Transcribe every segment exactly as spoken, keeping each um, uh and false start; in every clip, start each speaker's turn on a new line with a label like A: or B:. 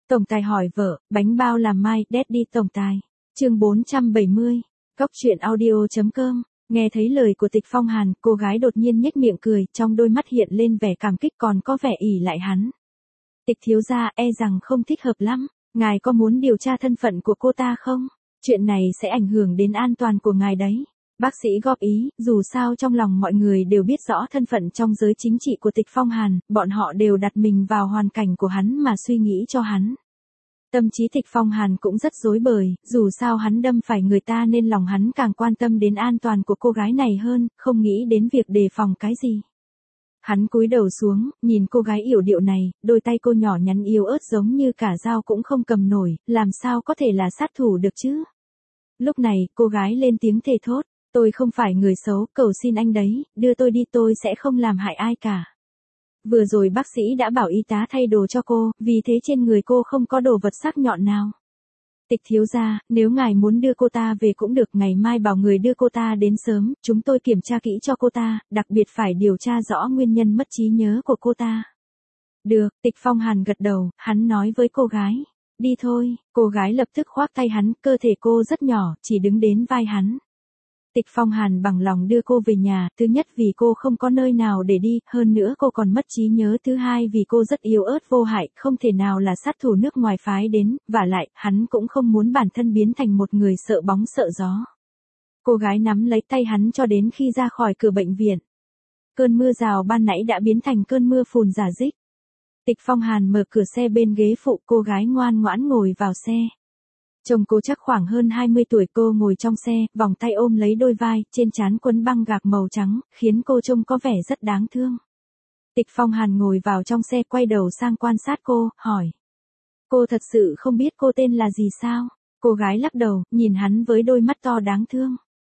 A: Tổng tài hỏi vợ, bánh bao làm mai, Daddy tổng tài. Chương bốn trăm bảy mươi. Cóc truyện audio chấm com. Nghe thấy lời của Tịch Phong Hàn, cô gái đột nhiên nhếch miệng cười, trong đôi mắt hiện lên vẻ cảm kích còn có vẻ ỷ lại hắn. Tịch thiếu gia, e rằng không thích hợp lắm, ngài có muốn điều tra thân phận của cô ta không? Chuyện này sẽ ảnh hưởng đến an toàn của ngài đấy. Bác sĩ góp ý, dù sao trong lòng mọi người đều biết rõ thân phận trong giới chính trị của Tịch Phong Hàn, bọn họ đều đặt mình vào hoàn cảnh của hắn mà suy nghĩ cho hắn. Tâm trí Tịch Phong Hàn cũng rất rối bời, dù sao hắn đâm phải người ta nên lòng hắn càng quan tâm đến an toàn của cô gái này hơn, không nghĩ đến việc đề phòng cái gì. Hắn cúi đầu xuống, nhìn cô gái yểu điệu này, đôi tay cô nhỏ nhắn yếu ớt giống như cả dao cũng không cầm nổi, làm sao có thể là sát thủ được chứ? Lúc này, cô gái lên tiếng thề thốt, tôi không phải người xấu, cầu xin anh đấy, đưa tôi đi, tôi sẽ không làm hại ai cả. Vừa rồi bác sĩ đã bảo y tá thay đồ cho cô, vì thế trên người cô không có đồ vật sắc nhọn nào. Tịch thiếu gia, nếu ngài muốn đưa cô ta về cũng được, ngày mai bảo người đưa cô ta đến sớm, chúng tôi kiểm tra kỹ cho cô ta, đặc biệt phải điều tra rõ nguyên nhân mất trí nhớ của cô ta. Được, Tịch Phong Hàn gật đầu, hắn nói với cô gái, đi thôi, cô gái lập tức khoác tay hắn, cơ thể cô rất nhỏ, chỉ đứng đến vai hắn. Tịch Phong Hàn bằng lòng đưa cô về nhà, thứ nhất vì cô không có nơi nào để đi, hơn nữa cô còn mất trí nhớ, thứ hai vì cô rất yếu ớt vô hại, không thể nào là sát thủ nước ngoài phái đến, vả lại, hắn cũng không muốn bản thân biến thành một người sợ bóng sợ gió. Cô gái nắm lấy tay hắn cho đến khi ra khỏi cửa bệnh viện. Cơn mưa rào ban nãy đã biến thành cơn mưa phùn rả rích. Tịch Phong Hàn mở cửa xe bên ghế phụ, cô gái ngoan ngoãn ngồi vào xe. Chồng cô chắc khoảng hơn hai mươi tuổi, cô ngồi trong xe, vòng tay ôm lấy đôi vai, trên trán quấn băng gạc màu trắng, khiến cô trông có vẻ rất đáng thương. Tịch Phong Hàn ngồi vào trong xe, quay đầu sang quan sát cô, hỏi. Cô thật sự không biết cô tên là gì sao? Cô gái lắc đầu, nhìn hắn với đôi mắt to đáng thương.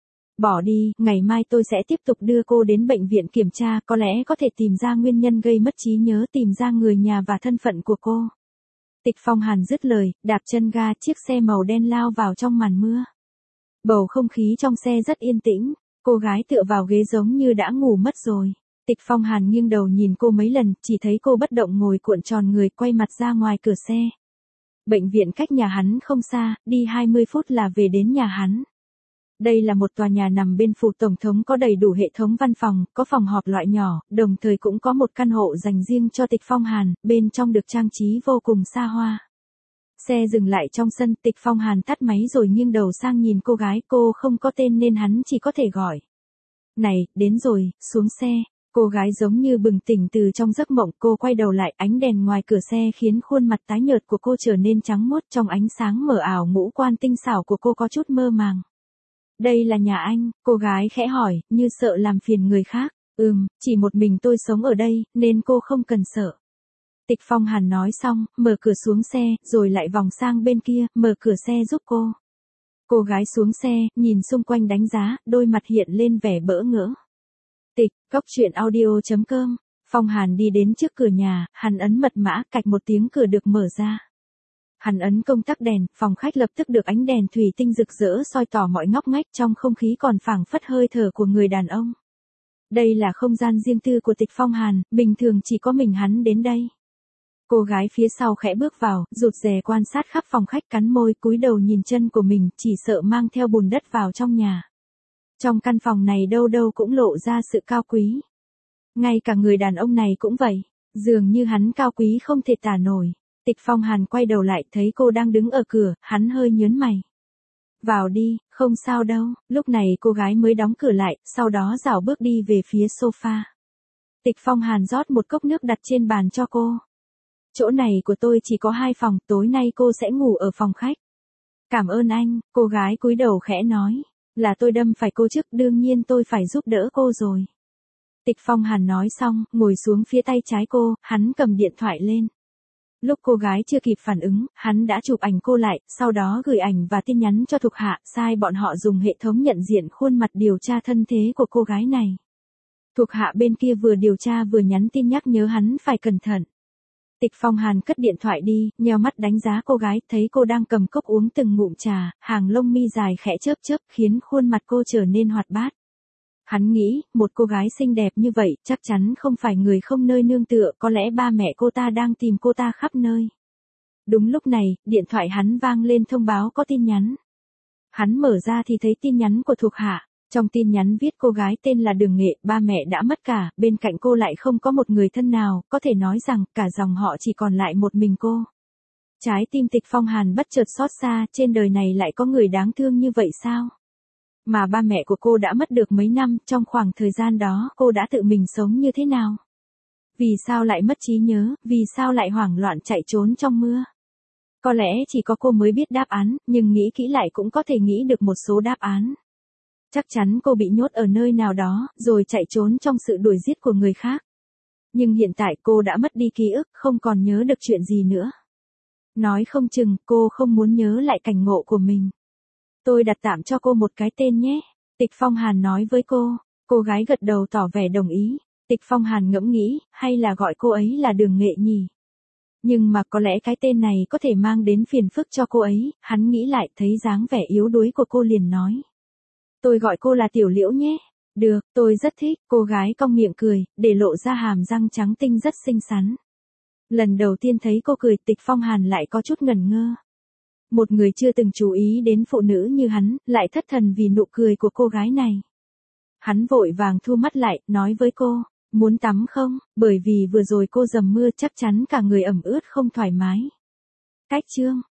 A: Bỏ đi, ngày mai tôi sẽ tiếp tục đưa cô đến bệnh viện kiểm tra, có lẽ có thể tìm ra nguyên nhân gây mất trí nhớ, tìm ra người nhà và thân phận của cô. Tịch Phong Hàn dứt lời, đạp chân ga, chiếc xe màu đen lao vào trong màn mưa. Bầu không khí trong xe rất yên tĩnh, cô gái tựa vào ghế giống như đã ngủ mất rồi. Tịch Phong Hàn nghiêng đầu nhìn cô mấy lần, chỉ thấy cô bất động ngồi cuộn tròn người, quay mặt ra ngoài cửa xe. Bệnh viện cách nhà hắn không xa, đi hai mươi phút là về đến nhà hắn. Đây là một tòa nhà nằm bên phủ tổng thống, có đầy đủ hệ thống văn phòng, có phòng họp loại nhỏ, đồng thời cũng có một căn hộ dành riêng cho Tịch Phong Hàn, bên trong được trang trí vô cùng xa hoa. Xe dừng lại trong sân, Tịch Phong Hàn tắt máy rồi nghiêng đầu sang nhìn cô gái, cô không có tên nên hắn chỉ có thể gọi. Này, đến rồi, xuống xe. Cô gái giống như bừng tỉnh từ trong giấc mộng, cô quay đầu lại, ánh đèn ngoài cửa xe khiến khuôn mặt tái nhợt của cô trở nên trắng muốt, trong ánh sáng mờ ảo ngũ quan tinh xảo của cô có chút mơ màng. Đây là nhà anh, cô gái khẽ hỏi, như sợ làm phiền người khác. Ừm, chỉ một mình tôi sống ở đây, nên cô không cần sợ. Tịch Phong Hàn nói xong, mở cửa xuống xe, rồi lại vòng sang bên kia, mở cửa xe giúp cô. Cô gái xuống xe, nhìn xung quanh đánh giá, đôi mặt hiện lên vẻ bỡ ngỡ. Tịch, cóc truyện audio chấm com. Phong Hàn đi đến trước cửa nhà, hắn ấn mật mã, cạch một tiếng cửa được mở ra. Hắn ấn công tắc đèn, phòng khách lập tức được ánh đèn thủy tinh rực rỡ soi tỏ mọi ngóc ngách, trong không khí còn phảng phất hơi thở của người đàn ông. Đây là không gian riêng tư của Tịch Phong Hàn, bình thường chỉ có mình hắn đến đây. Cô gái phía sau khẽ bước vào, rụt rè quan sát khắp phòng khách, cắn môi, cúi đầu nhìn chân của mình, chỉ sợ mang theo bùn đất vào trong nhà. Trong căn phòng này đâu đâu cũng lộ ra sự cao quý. Ngay cả người đàn ông này cũng vậy, dường như hắn cao quý không thể tả nổi. Tịch Phong Hàn quay đầu lại, thấy cô đang đứng ở cửa, hắn hơi nhớn mày. Vào đi, không sao đâu. Lúc này cô gái mới đóng cửa lại, sau đó rảo bước đi về phía sofa. Tịch Phong Hàn rót một cốc nước đặt trên bàn cho cô. Chỗ này của tôi chỉ có hai phòng, tối nay cô sẽ ngủ ở phòng khách. Cảm ơn anh, cô gái cúi đầu khẽ nói. Là tôi đâm phải cô trước, đương nhiên tôi phải giúp đỡ cô rồi. Tịch Phong Hàn nói xong, ngồi xuống phía tay trái cô, hắn cầm điện thoại lên. Lúc cô gái chưa kịp phản ứng, hắn đã chụp ảnh cô lại, sau đó gửi ảnh và tin nhắn cho thuộc hạ, sai bọn họ dùng hệ thống nhận diện khuôn mặt điều tra thân thế của cô gái này. Thuộc hạ bên kia vừa điều tra vừa nhắn tin nhắc nhớ hắn phải cẩn thận. Tịch Phong Hàn cất điện thoại đi, nheo mắt đánh giá cô gái, thấy cô đang cầm cốc uống từng ngụm trà, hàng lông mi dài khẽ chớp chớp, khiến khuôn mặt cô trở nên hoạt bát. Hắn nghĩ, một cô gái xinh đẹp như vậy, chắc chắn không phải người không nơi nương tựa, có lẽ ba mẹ cô ta đang tìm cô ta khắp nơi. Đúng lúc này, điện thoại hắn vang lên thông báo có tin nhắn. Hắn mở ra thì thấy tin nhắn của thuộc hạ. Trong tin nhắn viết cô gái tên là Đường Nghệ, ba mẹ đã mất cả, bên cạnh cô lại không có một người thân nào, có thể nói rằng cả dòng họ chỉ còn lại một mình cô. Trái tim Tịch Phong Hàn bất chợt xót xa, trên đời này lại có người đáng thương như vậy sao? Mà ba mẹ của cô đã mất được mấy năm, trong khoảng thời gian đó cô đã tự mình sống như thế nào? Vì sao lại mất trí nhớ, vì sao lại hoảng loạn chạy trốn trong mưa? Có lẽ chỉ có cô mới biết đáp án, nhưng nghĩ kỹ lại cũng có thể nghĩ được một số đáp án. Chắc chắn cô bị nhốt ở nơi nào đó, rồi chạy trốn trong sự đuổi giết của người khác. Nhưng hiện tại cô đã mất đi ký ức, không còn nhớ được chuyện gì nữa. Nói không chừng, cô không muốn nhớ lại cảnh ngộ của mình. Tôi đặt tạm cho cô một cái tên nhé. Tịch Phong Hàn nói với cô. Cô gái gật đầu tỏ vẻ đồng ý. Tịch Phong Hàn ngẫm nghĩ, hay là gọi cô ấy là Đường Nghệ nhỉ? Nhưng mà có lẽ cái tên này có thể mang đến phiền phức cho cô ấy, hắn nghĩ lại thấy dáng vẻ yếu đuối của cô liền nói. Tôi gọi cô là Tiểu Liễu nhé. Được, tôi rất thích, cô gái cong miệng cười, để lộ ra hàm răng trắng tinh rất xinh xắn. Lần đầu tiên thấy cô cười, Tịch Phong Hàn lại có chút ngẩn ngơ. Một người chưa từng chú ý đến phụ nữ như hắn, lại thất thần vì nụ cười của cô gái này. Hắn vội vàng thu mắt lại, nói với cô, muốn tắm không, bởi vì vừa rồi cô dầm mưa chắc chắn cả người ẩm ướt không thoải mái. Cách chương